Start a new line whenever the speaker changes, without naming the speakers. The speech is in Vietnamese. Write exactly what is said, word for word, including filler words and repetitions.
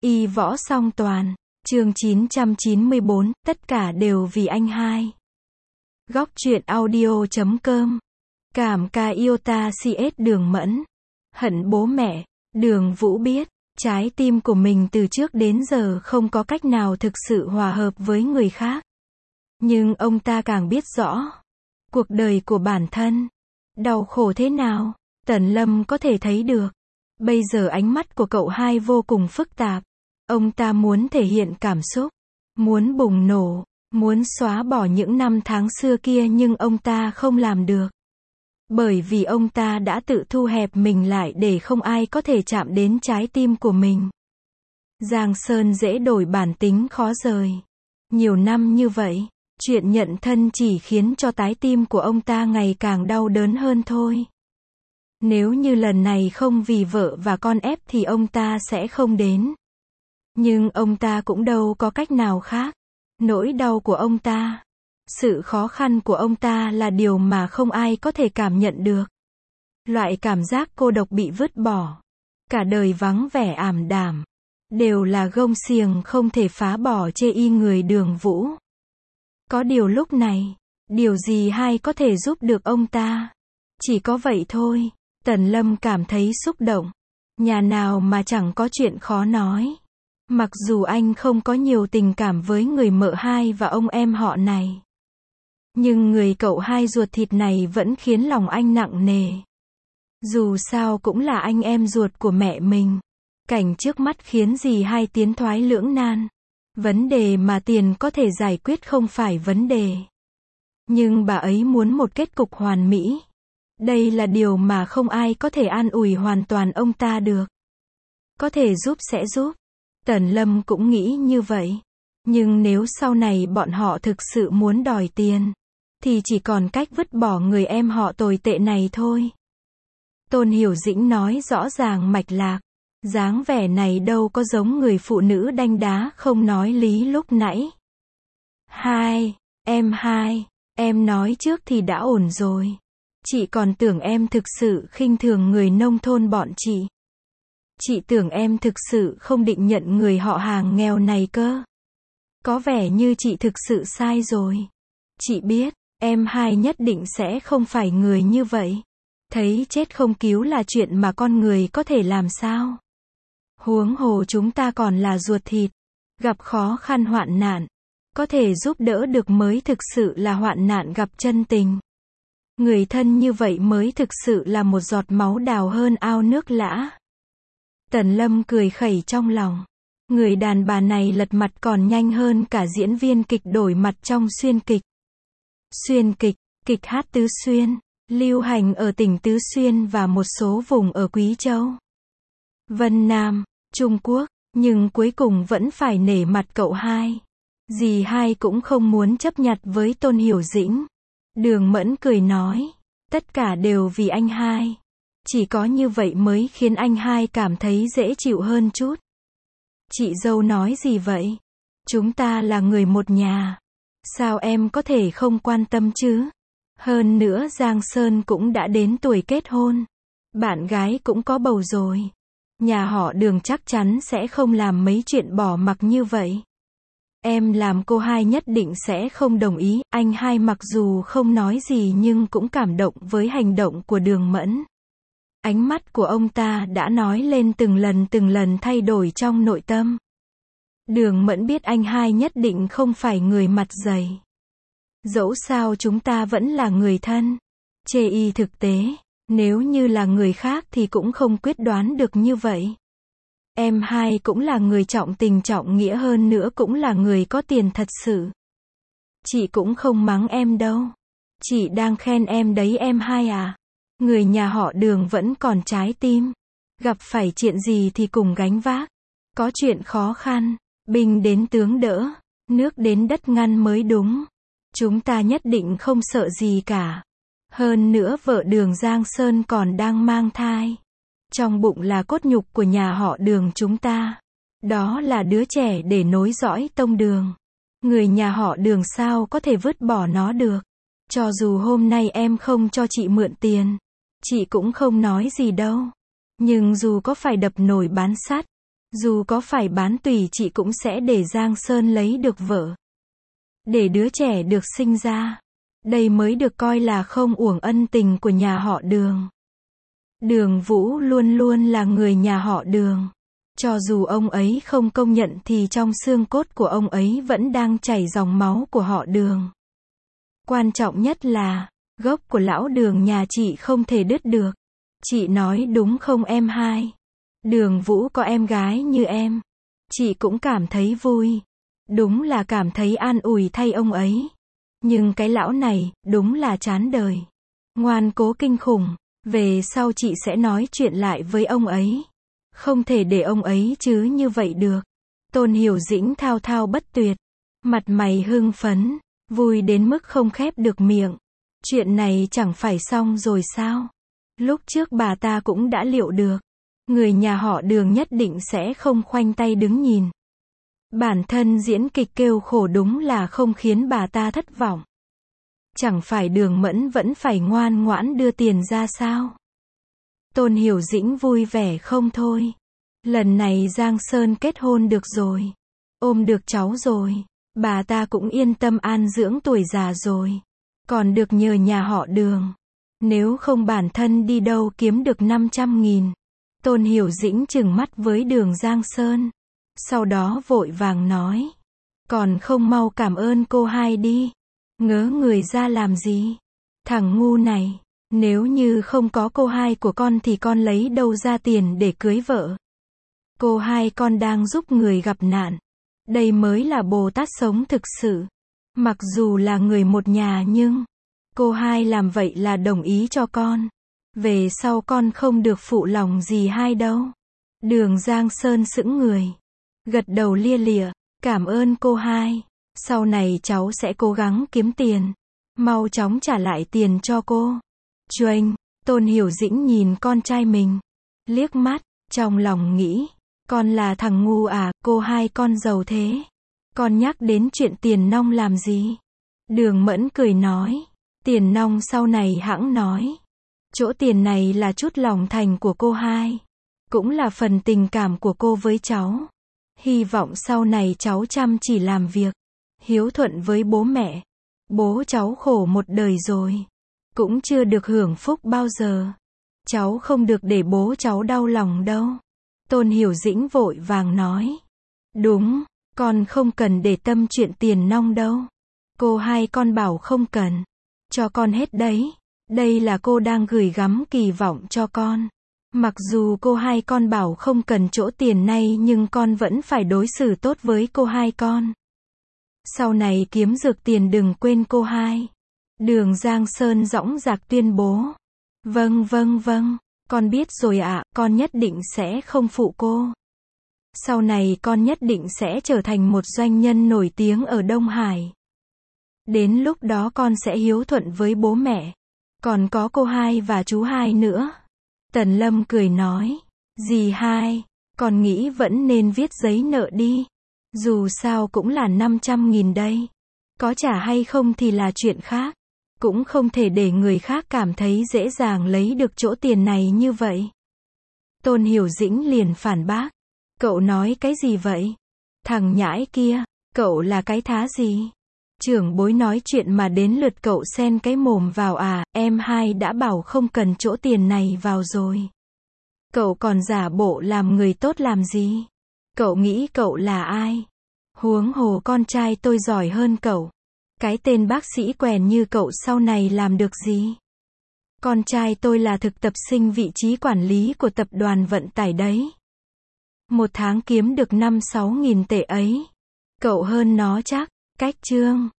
Y võ song toàn. Chương chín trăm chín mươi bốn, tất cả đều vì anh hai. Góc truyện audio chấm com. Cảm ca yêu ta xê ét Đường Mẫn. Hận bố mẹ. Đường Vũ biết, trái tim của mình từ trước đến giờ không có cách nào thực sự hòa hợp với người khác. Nhưng ông ta càng biết rõ, cuộc đời của bản thân, đau khổ thế nào, Tần Lâm có thể thấy được. Bây giờ ánh mắt của cậu hai vô cùng phức tạp. Ông ta muốn thể hiện cảm xúc, muốn bùng nổ, muốn xóa bỏ những năm tháng xưa kia nhưng ông ta không làm được. Bởi vì ông ta đã tự thu hẹp mình lại để không ai có thể chạm đến trái tim của mình. Giang Sơn dễ đổi bản tính khó rời. Nhiều năm như vậy, chuyện nhận thân chỉ khiến cho trái tim của ông ta ngày càng đau đớn hơn thôi. Nếu như lần này không vì vợ và con ép thì ông ta sẽ không đến. Nhưng ông ta cũng đâu có cách nào khác. Nỗi đau của ông ta, sự khó khăn của ông ta là điều mà không ai có thể cảm nhận được. Loại cảm giác cô độc bị vứt bỏ, cả đời vắng vẻ ảm đạm, đều là gông xiềng không thể phá bỏ chê y người Đường Vũ. Có điều lúc này, điều gì hay có thể giúp được ông ta? Chỉ có vậy thôi. Tần Lâm cảm thấy xúc động. Nhà nào mà chẳng có chuyện khó nói. Mặc dù anh không có nhiều tình cảm với người mợ hai và ông em họ này, nhưng người cậu hai ruột thịt này vẫn khiến lòng anh nặng nề. Dù sao cũng là anh em ruột của mẹ mình. Cảnh trước mắt khiến dì hai tiến thoái lưỡng nan. Vấn đề mà tiền có thể giải quyết không phải vấn đề. Nhưng bà ấy muốn một kết cục hoàn mỹ. Đây là điều mà không ai có thể an ủi hoàn toàn ông ta được. Có thể giúp sẽ giúp. Tần Lâm cũng nghĩ như vậy. Nhưng nếu sau này bọn họ thực sự muốn đòi tiền, thì chỉ còn cách vứt bỏ người em họ tồi tệ này thôi. Tôn Hiểu Dĩnh nói rõ ràng mạch lạc. Dáng vẻ này đâu có giống người phụ nữ đanh đá không nói lý lúc nãy. Hai, em hai, em nói trước thì đã ổn rồi. Chị còn tưởng em thực sự khinh thường người nông thôn bọn chị. Chị tưởng em thực sự không định nhận người họ hàng nghèo này cơ. Có vẻ như chị thực sự sai rồi. Chị biết, em hai nhất định sẽ không phải người như vậy. Thấy chết không cứu là chuyện mà con người có thể làm sao. Huống hồ chúng ta còn là ruột thịt. Gặp khó khăn hoạn nạn, có thể giúp đỡ được mới thực sự là hoạn nạn gặp chân tình. Người thân như vậy mới thực sự là một giọt máu đào hơn ao nước lã. Tần Lâm cười khẩy trong lòng. Người đàn bà này lật mặt còn nhanh hơn cả diễn viên kịch đổi mặt trong xuyên kịch. Xuyên kịch, kịch hát Tứ Xuyên, lưu hành ở tỉnh Tứ Xuyên và một số vùng ở Quý Châu, Vân Nam, Trung Quốc, nhưng cuối cùng vẫn phải nể mặt cậu hai. Dì hai cũng không muốn chấp nhặt với Tôn Hiểu Dĩnh. Đường Mẫn cười nói, tất cả đều vì anh hai. Chỉ có như vậy mới khiến anh hai cảm thấy dễ chịu hơn chút. Chị dâu nói gì vậy? Chúng ta là người một nhà. Sao em có thể không quan tâm chứ? Hơn nữa Giang Sơn cũng đã đến tuổi kết hôn. Bạn gái cũng có bầu rồi. Nhà họ Đường chắc chắn sẽ không làm mấy chuyện bỏ mặc như vậy. Em làm cô hai nhất định sẽ không đồng ý. Anh hai mặc dù không nói gì nhưng cũng cảm động với hành động của Đường Mẫn. Ánh mắt của ông ta đã nói lên từng lần từng lần thay đổi trong nội tâm. Đường Mẫn biết anh hai nhất định không phải người mặt dày. Dẫu sao chúng ta vẫn là người thân. Chê y thực tế, nếu như là người khác thì cũng không quyết đoán được như vậy. Em hai cũng là người trọng tình trọng nghĩa hơn nữa cũng là người có tiền thật sự. Chị cũng không mắng em đâu. Chị đang khen em đấy em hai à. Người nhà họ Đường vẫn còn trái tim. Gặp phải chuyện gì thì cùng gánh vác. Có chuyện khó khăn, binh đến tướng đỡ, nước đến đất ngăn mới đúng. Chúng ta nhất định không sợ gì cả. Hơn nữa vợ Đường Giang Sơn còn đang mang thai. Trong bụng là cốt nhục của nhà họ Đường chúng ta. Đó là đứa trẻ để nối dõi tông Đường. Người nhà họ Đường sao có thể vứt bỏ nó được. Cho dù hôm nay em không cho chị mượn tiền, chị cũng không nói gì đâu. Nhưng dù có phải đập nồi bán sắt, Dù có phải bán tùy chị cũng sẽ để Giang Sơn lấy được vợ. Để đứa trẻ được sinh ra. Đây mới được coi là không uổng ân tình của nhà họ Đường. Đường Vũ luôn luôn là người nhà họ Đường. Cho dù ông ấy không công nhận thì trong xương cốt của ông ấy vẫn đang chảy dòng máu của họ Đường. Quan trọng nhất là, gốc của lão Đường nhà chị không thể đứt được. Chị nói đúng không em hai? Đường Vũ có em gái như em. Chị cũng cảm thấy vui. Đúng là cảm thấy an ủi thay ông ấy. Nhưng cái lão này, đúng là chán đời. Ngoan cố kinh khủng. Về sau chị sẽ nói chuyện lại với ông ấy. Không thể để ông ấy chứ như vậy được. Tôn Hiểu Dĩnh thao thao bất tuyệt. Mặt mày hưng phấn. Vui đến mức không khép được miệng. Chuyện này chẳng phải xong rồi sao? Lúc trước bà ta cũng đã liệu được. Người nhà họ Đường nhất định sẽ không khoanh tay đứng nhìn. Bản thân diễn kịch kêu khổ đúng là không khiến bà ta thất vọng. Chẳng phải Đường Mẫn vẫn phải ngoan ngoãn đưa tiền ra sao? Tôn Hiểu Dĩnh vui vẻ không thôi. Lần này Giang Sơn kết hôn được rồi. Ôm được cháu rồi. Bà ta cũng yên tâm an dưỡng tuổi già rồi. Còn được nhờ nhà họ Đường. Nếu không bản thân đi đâu kiếm được năm trăm nghìn. Tôn Hiểu Dĩnh trừng mắt với Đường Giang Sơn. Sau đó vội vàng nói. Còn không mau cảm ơn cô hai đi. Ngớ người ra làm gì? Thằng ngu này. Nếu như không có cô hai của con thì con lấy đâu ra tiền để cưới vợ? Cô hai con đang giúp người gặp nạn. Đây mới là Bồ Tát sống thực sự. Mặc dù là người một nhà nhưng cô hai làm vậy là đồng ý cho con. Về sau con không được phụ lòng gì hai đâu. Đường Giang Sơn sững người. Gật đầu lia lịa. Cảm ơn cô hai. Sau này cháu sẽ cố gắng kiếm tiền. Mau chóng trả lại tiền cho cô. Chuênh. Tôn Hiểu Dĩnh nhìn con trai mình. Liếc mắt. Trong lòng nghĩ. Con là thằng ngu à, cô hai con giàu thế. Con nhắc đến chuyện tiền nong làm gì? Đường Mẫn cười nói. Tiền nong sau này hãng nói. Chỗ tiền này là chút lòng thành của cô hai. Cũng là phần tình cảm của cô với cháu. Hy vọng sau này cháu chăm chỉ làm việc. Hiếu thuận với bố mẹ. Bố cháu khổ một đời rồi. Cũng chưa được hưởng phúc bao giờ. Cháu không được để bố cháu đau lòng đâu. Tôn Hiểu Dĩnh vội vàng nói. Đúng, con không cần để tâm chuyện tiền nong đâu. Cô hai con bảo không cần. Cho con hết đấy. Đây là cô đang gửi gắm kỳ vọng cho con. Mặc dù cô hai con bảo không cần chỗ tiền này nhưng con vẫn phải đối xử tốt với cô hai con. Sau này kiếm được tiền đừng quên cô hai. Đường Giang Sơn dõng dạc tuyên bố. Vâng vâng vâng. Con biết rồi ạ, à, con nhất định sẽ không phụ cô. Sau này con nhất định sẽ trở thành một doanh nhân nổi tiếng ở Đông Hải. Đến lúc đó con sẽ hiếu thuận với bố mẹ. Còn có cô hai và chú hai nữa. Tần Lâm cười nói. Dì hai, con nghĩ vẫn nên viết giấy nợ đi. Dù sao cũng là năm trăm nghìn đây. Có trả hay không thì là chuyện khác. Cũng không thể để người khác cảm thấy dễ dàng lấy được chỗ tiền này như vậy. Tôn Hiểu Dĩnh liền phản bác. Cậu nói cái gì vậy? Thằng nhãi kia, cậu là cái thá gì? Trưởng bối nói chuyện mà đến lượt cậu xen cái mồm vào à, em hai đã bảo không cần chỗ tiền này vào rồi. Cậu còn giả bộ làm người tốt làm gì? Cậu nghĩ cậu là ai? Huống hồ con trai tôi giỏi hơn cậu. Cái tên bác sĩ quèn như cậu sau này làm được gì? Con trai tôi là thực tập sinh vị trí quản lý của tập đoàn vận tải đấy. Một tháng kiếm được năm sáu nghìn tệ ấy. Cậu hơn nó chắc. Cách chương.